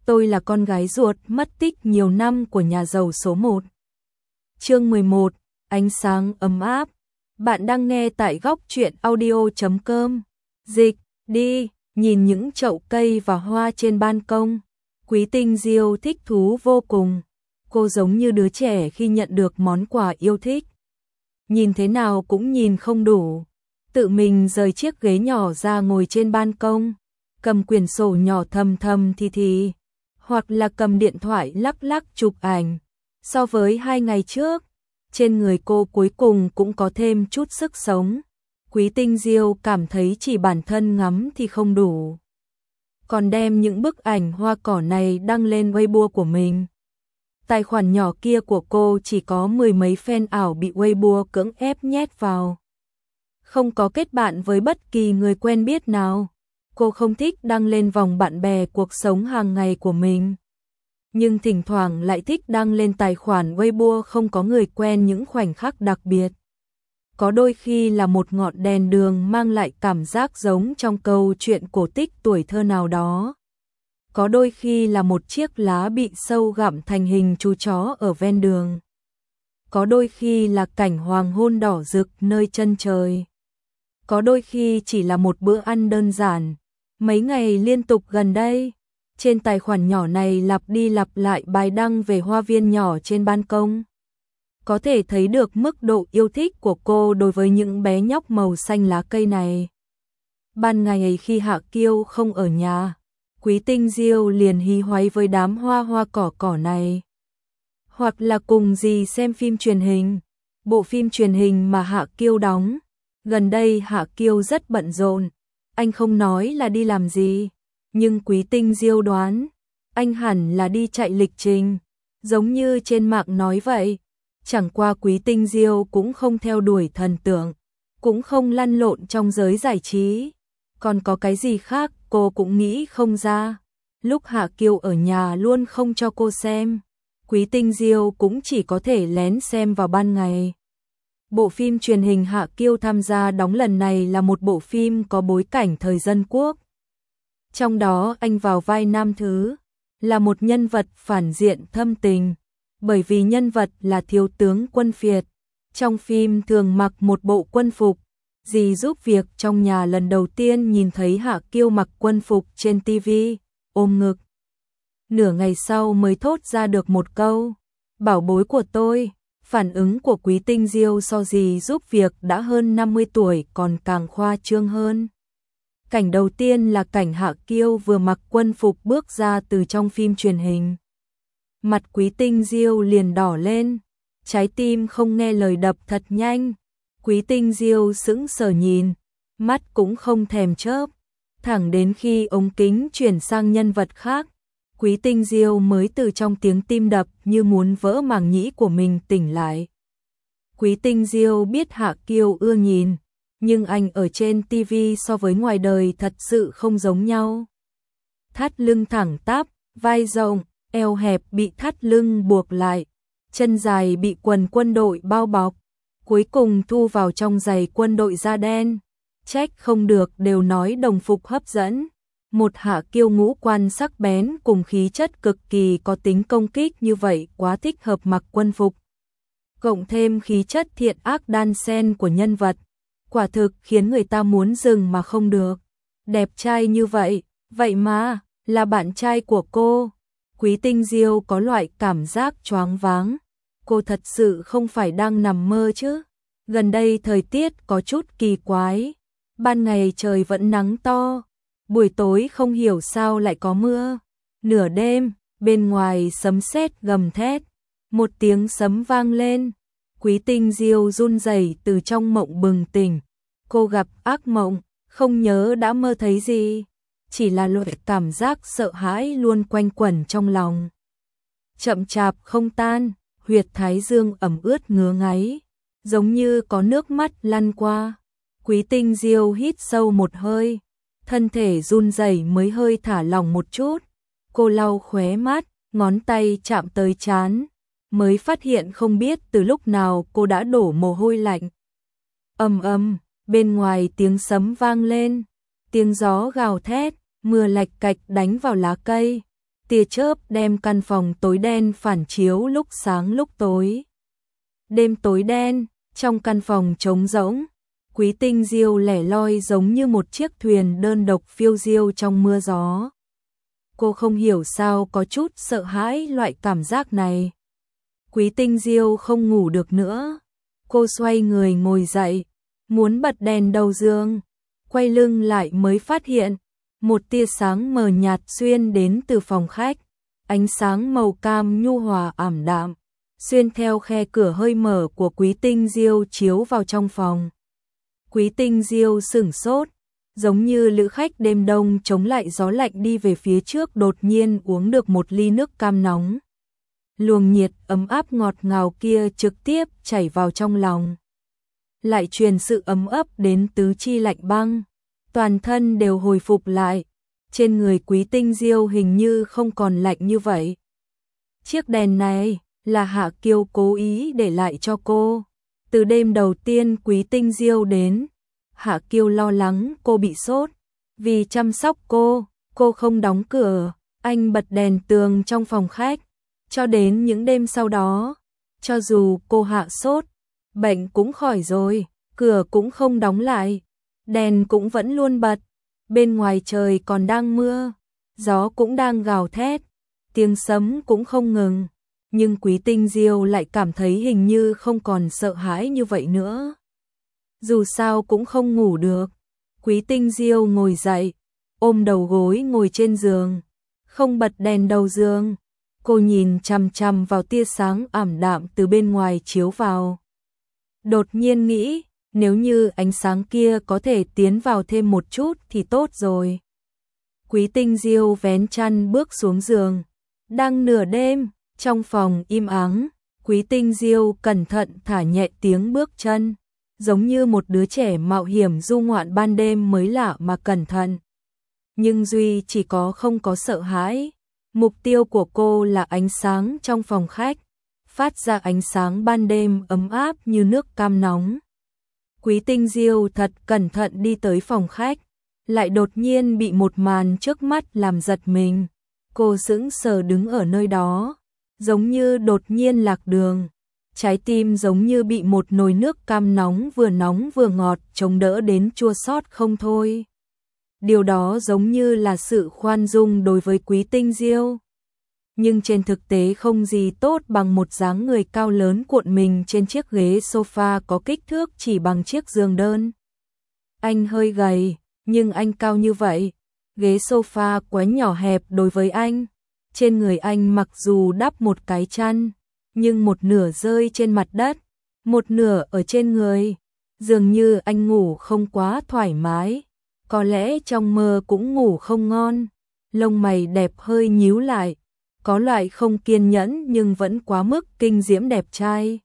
tôi là con gái ruột mất tích nhiều năm của nhà giàu số 1. Chương 11, ánh sáng ấm áp. Bạn đang nghe tại góc truyện audio.com. Dịch, đi, nhìn những chậu cây và hoa trên ban công. Quý Tinh Diêu thích thú vô cùng. Cô giống như đứa trẻ khi nhận được món quà yêu thích. Nhìn thế nào cũng nhìn không đủ. Tự mình rời chiếc ghế nhỏ ra ngồi trên ban công, cầm quyển sổ nhỏ thầm thầm thì, hoặc là cầm điện thoại lắc lắc chụp ảnh. So với 2 ngày trước, trên người cô cuối cùng cũng có thêm chút sức sống. Quý Tinh Diêu cảm thấy chỉ bản thân ngắm thì không đủ, còn đem những bức ảnh hoa cỏ này đăng lên Weibo của mình. Tài khoản nhỏ kia của cô chỉ có 10 mấy fan ảo bị Weibo cưỡng ép nhét vào. Không có kết bạn với bất kỳ người quen biết nào. Cô không thích đăng lên vòng bạn bè cuộc sống hàng ngày của mình. Nhưng thỉnh thoảng lại thích đăng lên tài khoản Weibo không có người quen những khoảnh khắc đặc biệt. Có đôi khi là một ngọn đèn đường mang lại cảm giác giống trong câu chuyện cổ tích tuổi thơ nào đó. Có đôi khi là một chiếc lá bị sâu gặm thành hình chú chó ở ven đường. Có đôi khi là cảnh hoàng hôn đỏ rực nơi chân trời. Có đôi khi chỉ là một bữa ăn đơn giản. Mấy ngày liên tục gần đây, trên tài khoản nhỏ này lặp đi lặp lại bài đăng về hoa viên nhỏ trên ban công. Có thể thấy được mức độ yêu thích của cô đối với những bé nhóc màu xanh lá cây này. Ban ngày khi Hạ Kiêu không ở nhà, Quý Tinh Diêu liền hí hoáy với đám hoa cỏ này. Hoặc là cùng dì xem phim truyền hình, bộ phim truyền hình mà Hạ Kiêu đóng. Gần đây Hạ Kiêu rất bận rộn, anh không nói là đi làm gì, nhưng Quý Tinh Diêu đoán, anh hẳn là đi chạy lịch trình, giống như trên mạng nói vậy. Chẳng qua Quý Tinh Diêu cũng không theo đuổi thần tượng, cũng không lăn lộn trong giới giải trí. Còn có cái gì khác cô cũng nghĩ không ra. Lúc Hạ Kiêu ở nhà luôn không cho cô xem, Quý Tinh Diêu cũng chỉ có thể lén xem vào ban ngày. Bộ phim truyền hình Hạ Kiêu tham gia đóng lần này là một bộ phim có bối cảnh thời Dân Quốc. Trong đó anh vào vai Nam Thứ, là một nhân vật phản diện thâm tình, bởi vì nhân vật là thiếu tướng Quân Phiệt. Trong phim thường mặc một bộ quân phục, dì giúp việc trong nhà lần đầu tiên nhìn thấy Hạ Kiêu mặc quân phục trên TV, ôm ngực. Nửa ngày sau mới thốt ra được một câu, bảo bối của tôi. Phản ứng của Quý Tinh Diêu so dì giúp việc đã hơn 50 tuổi còn càng khoa trương hơn. Cảnh đầu tiên là cảnh Hạ Kiêu vừa mặc quân phục bước ra từ trong phim truyền hình. Mặt Quý Tinh Diêu liền đỏ lên, trái tim không nghe lời đập thật nhanh. Quý Tinh Diêu sững sờ nhìn, mắt cũng không thèm chớp, thẳng đến khi ống kính chuyển sang nhân vật khác, Quý Tinh Diêu mới từ trong tiếng tim đập như muốn vỡ màng nhĩ của mình tỉnh lại. Quý Tinh Diêu biết Hạ Kiêu ưa nhìn, nhưng anh ở trên TV so với ngoài đời thật sự không giống nhau. Thắt lưng thẳng tắp, vai rộng, eo hẹp bị thắt lưng buộc lại, chân dài bị quần quân đội bao bọc, cuối cùng thu vào trong giày quân đội da đen. Trách không được đều nói đồng phục hấp dẫn. Một Hạ Kiêu ngũ quan sắc bén cùng khí chất cực kỳ có tính công kích như vậy quá thích hợp mặc quân phục. Cộng thêm khí chất thiện ác đan xen của nhân vật, quả thực khiến người ta muốn dừng mà không được. Đẹp trai như vậy, vậy mà, là bạn trai của cô. Quý Tinh Diêu có loại cảm giác choáng váng. Cô thật sự không phải đang nằm mơ chứ. Gần đây thời tiết có chút kỳ quái. Ban ngày trời vẫn nắng to, buổi tối không hiểu sao lại có mưa. Nửa đêm, bên ngoài sấm sét gầm thét, một tiếng sấm vang lên. Quý Tinh Diêu run rẩy từ trong mộng bừng tỉnh. Cô gặp ác mộng, không nhớ đã mơ thấy gì, chỉ là loại cảm giác sợ hãi luôn quanh quẩn trong lòng. Chậm chạp không tan, huyệt thái dương ẩm ướt ngứa ngáy, giống như có nước mắt lăn qua. Quý Tinh Diêu hít sâu một hơi, thân thể run rẩy mới hơi thả lỏng một chút. Cô lau khóe mắt, ngón tay chạm tới trán, mới phát hiện không biết từ lúc nào cô đã đổ mồ hôi lạnh. Ầm ầm, bên ngoài tiếng sấm vang lên, tiếng gió gào thét, mưa lạch cạch đánh vào lá cây. tia chớp đem căn phòng tối đen phản chiếu lúc sáng lúc tối. Đêm tối đen, trong căn phòng trống rỗng, Quý Tinh Diêu lẻ loi giống như một chiếc thuyền đơn độc phiêu diêu trong mưa gió. Cô không hiểu sao có chút sợ hãi loại cảm giác này. Quý Tinh Diêu không ngủ được nữa. Cô xoay người ngồi dậy, muốn bật đèn đầu giường, quay lưng lại mới phát hiện một tia sáng mờ nhạt xuyên đến từ phòng khách. Ánh sáng màu cam nhu hòa ảm đạm, xuyên theo khe cửa hơi mở của Quý Tinh Diêu chiếu vào trong phòng. Quý Tinh Diêu sửng sốt, giống như lữ khách đêm đông chống lại gió lạnh đi về phía trước đột nhiên uống được một ly nước cam nóng. Luồng nhiệt ấm áp ngọt ngào kia trực tiếp chảy vào trong lòng. Lại truyền sự ấm ấp đến tứ chi lạnh băng, toàn thân đều hồi phục lại. Trên người Quý Tinh Diêu hình như không còn lạnh như vậy. Chiếc đèn này là Hạ Kiêu cố ý để lại cho cô. Từ đêm đầu tiên Quý Tinh Diêu đến, Hạ Kiêu lo lắng cô bị sốt. Vì chăm sóc cô không đóng cửa, anh bật đèn tường trong phòng khách. Cho đến những đêm sau đó, cho dù cô hạ sốt, bệnh cũng khỏi rồi, cửa cũng không đóng lại, đèn cũng vẫn luôn bật. Bên ngoài trời còn đang mưa, gió cũng đang gào thét, tiếng sấm cũng không ngừng. Nhưng Quý Tinh Diêu lại cảm thấy hình như không còn sợ hãi như vậy nữa. Dù sao cũng không ngủ được. Quý Tinh Diêu ngồi dậy, ôm đầu gối ngồi trên giường, không bật đèn đầu giường. Cô nhìn chằm chằm vào tia sáng ảm đạm từ bên ngoài chiếu vào. Đột nhiên nghĩ, nếu như ánh sáng kia có thể tiến vào thêm một chút thì tốt rồi. Quý Tinh Diêu vén chăn bước xuống giường. Đang nửa đêm, trong phòng im ắng, Quý Tinh Diêu cẩn thận thả nhẹ tiếng bước chân, giống như một đứa trẻ mạo hiểm du ngoạn ban đêm mới lạ mà cẩn thận. Nhưng duy chỉ có không có sợ hãi. Mục tiêu của cô là ánh sáng trong phòng khách, phát ra ánh sáng ban đêm ấm áp như nước cam nóng. Quý Tinh Diêu thật cẩn thận đi tới phòng khách, lại đột nhiên bị một màn trước mắt làm giật mình. Cô sững sờ đứng ở nơi đó, giống như đột nhiên lạc đường. Trái tim giống như bị một nồi nước cam nóng vừa ngọt chống đỡ đến chua xót không thôi. Điều đó giống như là sự khoan dung đối với Quý Tinh Diêu. Nhưng trên thực tế không gì tốt bằng một dáng người cao lớn cuộn mình trên chiếc ghế sofa có kích thước chỉ bằng chiếc giường đơn. Anh hơi gầy, nhưng anh cao như vậy. Ghế sofa quá nhỏ hẹp đối với anh. Trên người anh mặc dù đắp một cái chăn, nhưng một nửa rơi trên mặt đất, một nửa ở trên người. Dường như anh ngủ không quá thoải mái. Có lẽ trong mơ cũng ngủ không ngon. Lông mày đẹp hơi nhíu lại. Có loại không kiên nhẫn nhưng vẫn quá mức kinh diễm đẹp trai.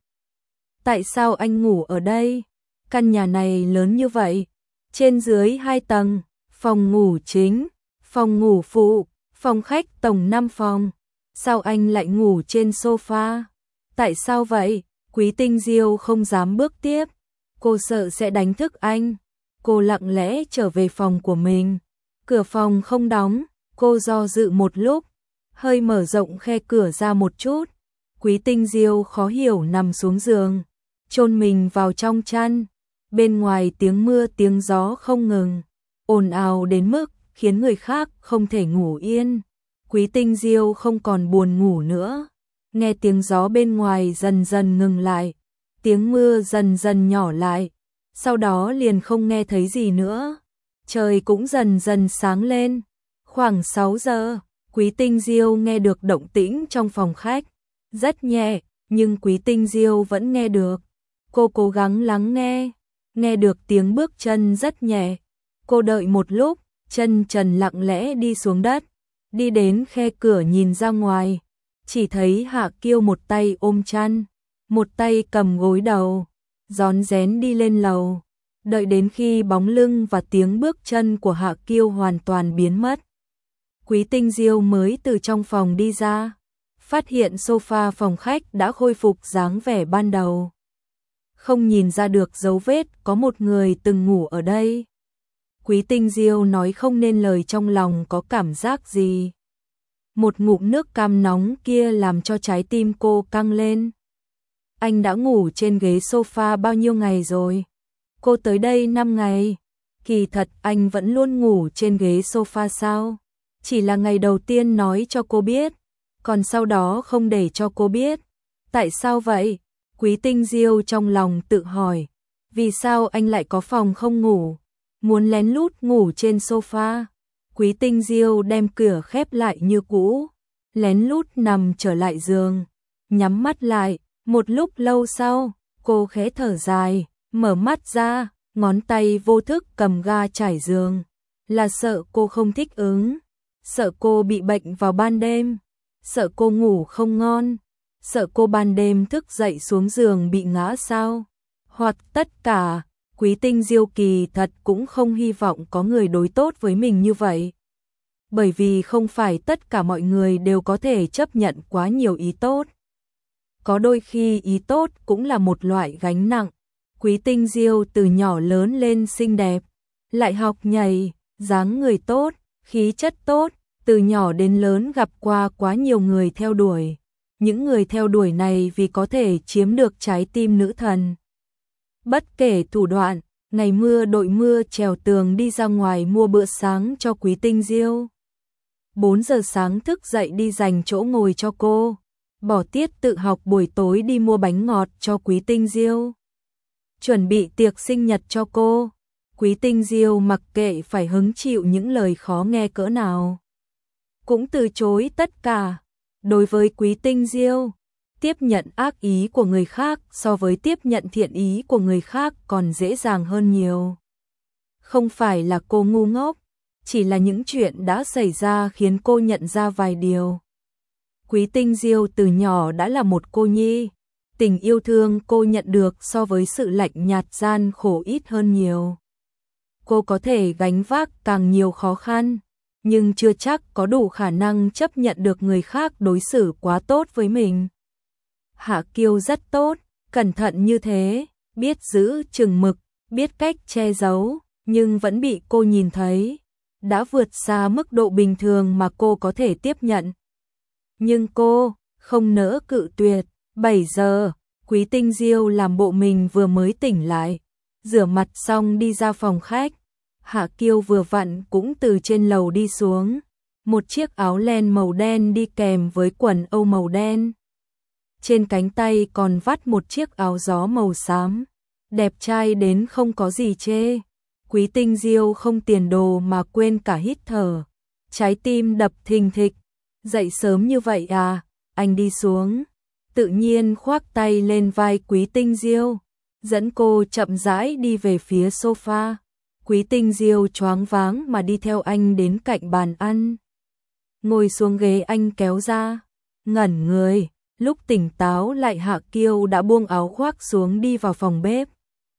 Tại sao anh ngủ ở đây? Căn nhà này lớn như vậy. Trên dưới 2 tầng, phòng ngủ chính, phòng ngủ phụ, phòng khách tổng 5 phòng. Sao anh lại ngủ trên sofa? Tại sao vậy? Quý Tinh Diêu không dám bước tiếp. Cô sợ sẽ đánh thức anh. Cô lặng lẽ trở về phòng của mình. Cửa phòng không đóng. Cô do dự một lúc, hơi mở rộng khe cửa ra một chút. Quý Tinh Diêu khó hiểu nằm xuống giường, chôn mình vào trong chăn. Bên ngoài tiếng mưa tiếng gió không ngừng, ồn ào đến mức khiến người khác không thể ngủ yên. Quý Tinh Diêu không còn buồn ngủ nữa. Nghe tiếng gió bên ngoài dần dần ngừng lại, tiếng mưa dần dần nhỏ lại, sau đó liền không nghe thấy gì nữa. Trời cũng dần dần sáng lên. Khoảng 6 giờ, Quý Tinh Diêu nghe được động tĩnh trong phòng khách. Rất nhẹ, nhưng Quý Tinh Diêu vẫn nghe được. Cô cố gắng lắng nghe được tiếng bước chân rất nhẹ. Cô đợi một lúc, chân trần lặng lẽ đi xuống đất, đi đến khe cửa nhìn ra ngoài. Chỉ thấy Hạ Kiêu một tay ôm chăn, một tay cầm gối đầu, rón rén đi lên lầu. Đợi đến khi bóng lưng và tiếng bước chân của Hạ Kiêu hoàn toàn biến mất, Quý Tinh Diêu mới từ trong phòng đi ra, phát hiện sofa phòng khách đã khôi phục dáng vẻ ban đầu. Không nhìn ra được dấu vết có một người từng ngủ ở đây. Quý Tinh Diêu nói không nên lời trong lòng có cảm giác gì. Một ngụm nước cam nóng kia làm cho trái tim cô căng lên. Anh đã ngủ trên ghế sofa bao nhiêu ngày rồi? Cô tới đây 5 ngày. Kỳ thật anh vẫn luôn ngủ trên ghế sofa sao? Chỉ là ngày đầu tiên nói cho cô biết, còn sau đó không để cho cô biết. Tại sao vậy? Quý Tinh Diêu trong lòng tự hỏi. Vì sao anh lại có phòng không ngủ? Muốn lén lút ngủ trên sofa. Quý Tinh Diêu đem cửa khép lại như cũ, lén lút nằm trở lại giường, nhắm mắt lại. Một lúc lâu sau, cô khẽ thở dài, mở mắt ra, ngón tay vô thức cầm ga trải giường. Là sợ cô không thích ứng, sợ cô bị bệnh vào ban đêm, sợ cô ngủ không ngon, sợ cô ban đêm thức dậy xuống giường bị ngã sao? Hoặc tất cả. Quý Tinh Diêu kỳ thật cũng không hy vọng có người đối tốt với mình như vậy. Bởi vì không phải tất cả mọi người đều có thể chấp nhận quá nhiều ý tốt. Có đôi khi ý tốt cũng là một loại gánh nặng. Quý Tinh Diêu từ nhỏ lớn lên xinh đẹp, lại học nhảy, dáng người tốt, khí chất tốt, từ nhỏ đến lớn gặp qua quá nhiều người theo đuổi. Những người theo đuổi này vì có thể chiếm được trái tim nữ thần. Bất kể thủ đoạn, ngày mưa đội mưa trèo tường đi ra ngoài mua bữa sáng cho Quý Tinh Diêu. 4 giờ sáng thức dậy đi dành chỗ ngồi cho cô, bỏ tiết tự học buổi tối đi mua bánh ngọt cho Quý Tinh Diêu. Chuẩn bị tiệc sinh nhật cho cô. Quý Tinh Diêu mặc kệ phải hứng chịu những lời khó nghe cỡ nào, cũng từ chối tất cả. Đối với Quý Tinh Diêu, tiếp nhận ác ý của người khác so với tiếp nhận thiện ý của người khác còn dễ dàng hơn nhiều. Không phải là cô ngu ngốc, chỉ là những chuyện đã xảy ra khiến cô nhận ra vài điều. Quý Tinh Diêu từ nhỏ đã là một cô nhi, tình yêu thương cô nhận được so với sự lạnh nhạt gian khổ ít hơn nhiều. Cô có thể gánh vác càng nhiều khó khăn, nhưng chưa chắc có đủ khả năng chấp nhận được người khác đối xử quá tốt với mình. Hạ Kiêu rất tốt, cẩn thận như thế, biết giữ chừng mực, biết cách che giấu, nhưng vẫn bị cô nhìn thấy, đã vượt xa mức độ bình thường mà cô có thể tiếp nhận. Nhưng cô không nỡ cự tuyệt. 7 giờ, Quý Tinh Diêu làm bộ mình vừa mới tỉnh lại, rửa mặt xong đi ra phòng khách. Hạ Kiêu vừa vặn cũng từ trên lầu đi xuống, một chiếc áo len màu đen đi kèm với quần âu màu đen. Trên cánh tay còn vắt một chiếc áo gió màu xám, đẹp trai đến không có gì chê. Quý Tinh Diêu không tiền đồ mà quên cả hít thở, trái tim đập thình thịch. Dậy sớm như vậy à? Anh đi xuống, tự nhiên khoác tay lên vai Quý Tinh Diêu, dẫn cô chậm rãi đi về phía sofa. Quý Tinh Diêu choáng váng mà đi theo anh đến cạnh bàn ăn. Ngồi xuống ghế anh kéo ra, ngẩn người, lúc tỉnh táo lại Hạ Kiêu đã buông áo khoác xuống đi vào phòng bếp.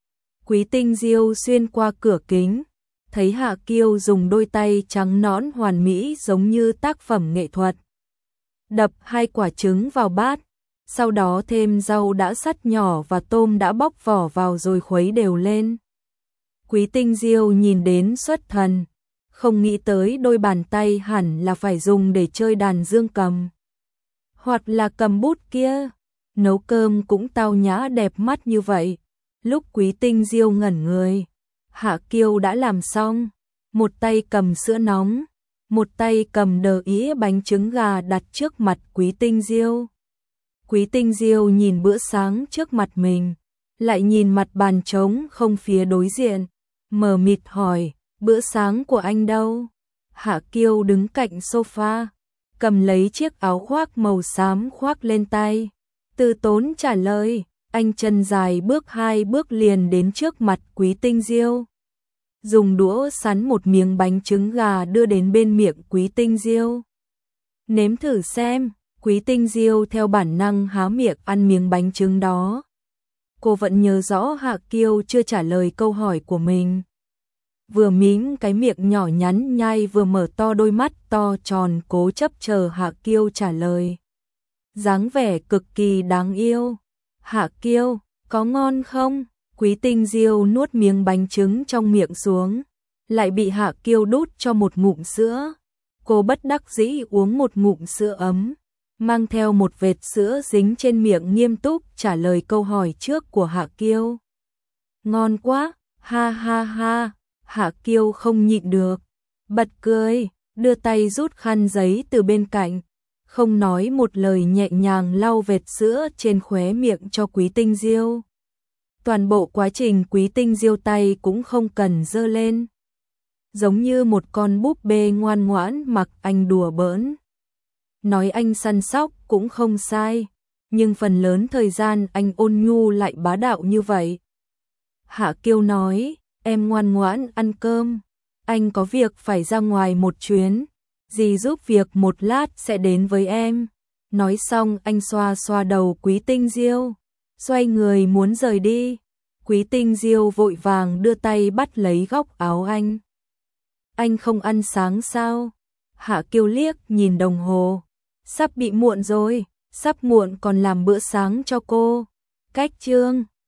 Quý Tinh Diêu xuyên qua cửa kính, thấy Hạ Kiêu dùng đôi tay trắng nõn hoàn mỹ giống như tác phẩm nghệ thuật. Đập 2 quả trứng vào bát, sau đó thêm rau đã sắt nhỏ và tôm đã bóc vỏ vào rồi khuấy đều lên. Quý Tinh Diêu nhìn đến xuất thần, không nghĩ tới đôi bàn tay hẳn là phải dùng để chơi đàn dương cầm, hoặc là cầm bút kia. Nấu cơm cũng tao nhã đẹp mắt như vậy. Lúc Quý Tinh Diêu ngẩn người, Hạ Kiêu đã làm xong, một tay cầm sữa nóng, một tay cầm đờ ĩa bánh trứng gà đặt trước mặt Quý Tinh Diêu. Quý Tinh Diêu nhìn bữa sáng trước mặt mình, lại nhìn mặt bàn trống không phía đối diện, mờ mịt hỏi, bữa sáng của anh đâu? Hạ Kiêu đứng cạnh sofa, cầm lấy chiếc áo khoác màu xám khoác lên tay, từ tốn trả lời. Anh chân dài bước 2 bước liền đến trước mặt Quý Tinh Diêu, dùng đũa sắn một miếng bánh trứng gà đưa đến bên miệng Quý Tinh Diêu. Nếm thử xem. Quý Tinh Diêu theo bản năng há miệng ăn miếng bánh trứng đó. Cô vẫn nhớ rõ Hạ Kiêu chưa trả lời câu hỏi của mình. Vừa mím cái miệng nhỏ nhắn nhai vừa mở to đôi mắt to tròn cố chấp chờ Hạ Kiêu trả lời. Dáng vẻ cực kỳ đáng yêu. Hạ Kiêu, có ngon không? Quý Tinh Diêu nuốt miếng bánh trứng trong miệng xuống, lại bị Hạ Kiêu đút cho một ngụm sữa. Cô bất đắc dĩ uống một ngụm sữa ấm, mang theo một vệt sữa dính trên miệng, nghiêm túc trả lời câu hỏi trước của Hạ Kiêu. Ngon quá, ha ha ha. Hạ Kiêu không nhịn được, bật cười, đưa tay rút khăn giấy từ bên cạnh, không nói một lời nhẹ nhàng lau vệt sữa trên khóe miệng cho Quý Tinh Diêu. Toàn bộ quá trình Quý Tinh Diêu tay cũng không cần giơ lên, giống như một con búp bê ngoan ngoãn mặc anh đùa bỡn. Nói anh săn sóc cũng không sai, nhưng phần lớn thời gian anh ôn nhu lại bá đạo như vậy. Hạ Kiêu nói, em ngoan ngoãn ăn cơm, anh có việc phải ra ngoài một chuyến, dì giúp việc một lát sẽ đến với em. Nói xong anh xoa xoa đầu Quý Tinh Diêu, xoay người muốn rời đi. Quý Tinh Diêu vội vàng đưa tay bắt lấy góc áo anh. Anh không ăn sáng sao? Hạ Kiêu liếc nhìn đồng hồ, sắp bị muộn rồi, sắp muộn còn làm bữa sáng cho cô. Cách chương